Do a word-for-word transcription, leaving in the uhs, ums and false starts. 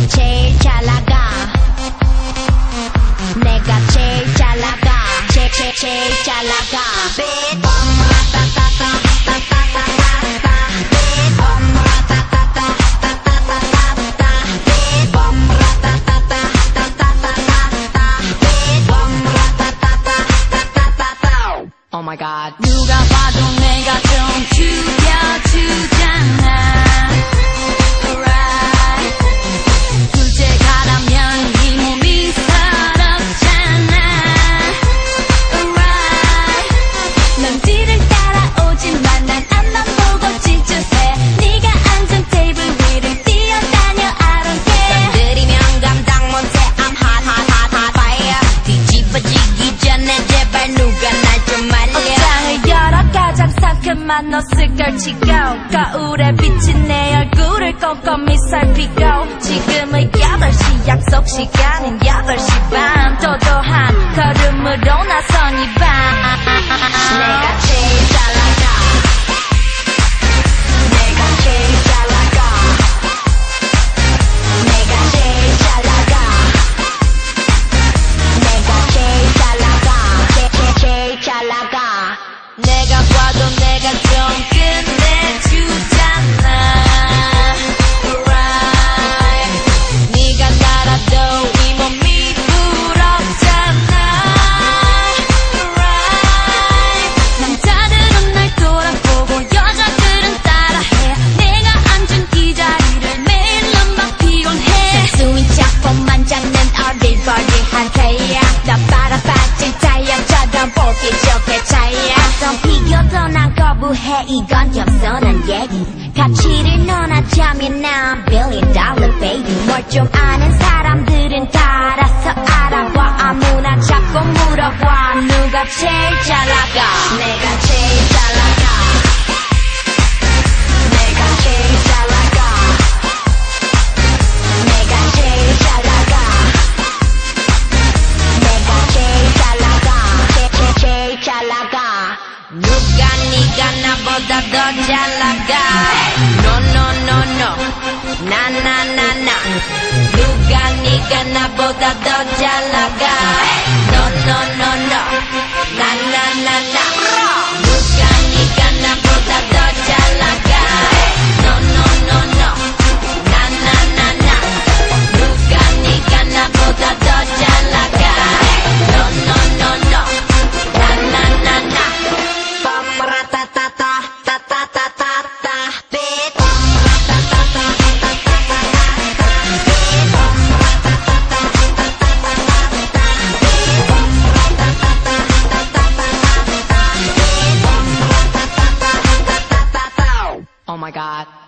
내가 제일 잘 나가 내가 제일 잘 나가 제, 제, 제일 잘 나가 Oh my god. 누가 봐도 내가 좀 죽여주잖아. Right. 둘째 가라면 이 몸이 서럽잖아. Right. 넌 뒤를 따라오지만 난 앞만 보고 질주해. 네가 앉은 테이블 위를 뛰어다녀 I don't care. 건드리면 감당 못해 I'm hot hot hot hot fire 뒤집어지기 전에 제발 누가 날 좀 말려 옷장을 열어 가장 상큼한 옷을 걸치고 거울에 비친 내 얼굴을 꼼꼼히 살피고 지금은 여덟 시 약속 시간은 여덟 시 반 도도한 걸음으로 나선 이 밤 내가 제일 잘 나가 내가 제일 잘 나가 내가 제일 잘 나가 내가 제일 잘 나가 제, 제, 제일 잘 나가 내가 봐도 내가 좀 끝내주잖아 Right. 네가 날아도 이 몸이 부럽잖아 Right. 남자들은 날 돌아보고 여자들은 따라해 내가 앉은 이 자리를 매일 눈만 피곤해 순수인 작품만 잡는 어리버리한 태양 나 바라봤지 타이어처럼 보기 좋게 차이야 어떤 비교도 난 거부해 이건 겸손한 얘기 가치를 논하자면 난 billion dollar baby 뭘 좀 아는 사람들은 다 알아서 알아봐 아무나 자꾸 물어봐 누가 제일 잘 나가 내가 제일 잘 나가 내가 제일 잘 나가 내가 제일 잘 나가 내가 제일 잘 나가 제, 제, 제일 잘 나가 누가 네가 나보다 더 잘 나가 No no no no 나 나 나 나 누가 네가 나보다 더 잘 나가 No no no no 나 나 나 나 누가 네가 나보다 더 잘 나가 No no no no 나 나 나 나 누가 네가 나보다 더 잘 나가 No no no no 나 나 나 나 빠빠라따따따 따따따따따 bitch Oh my god.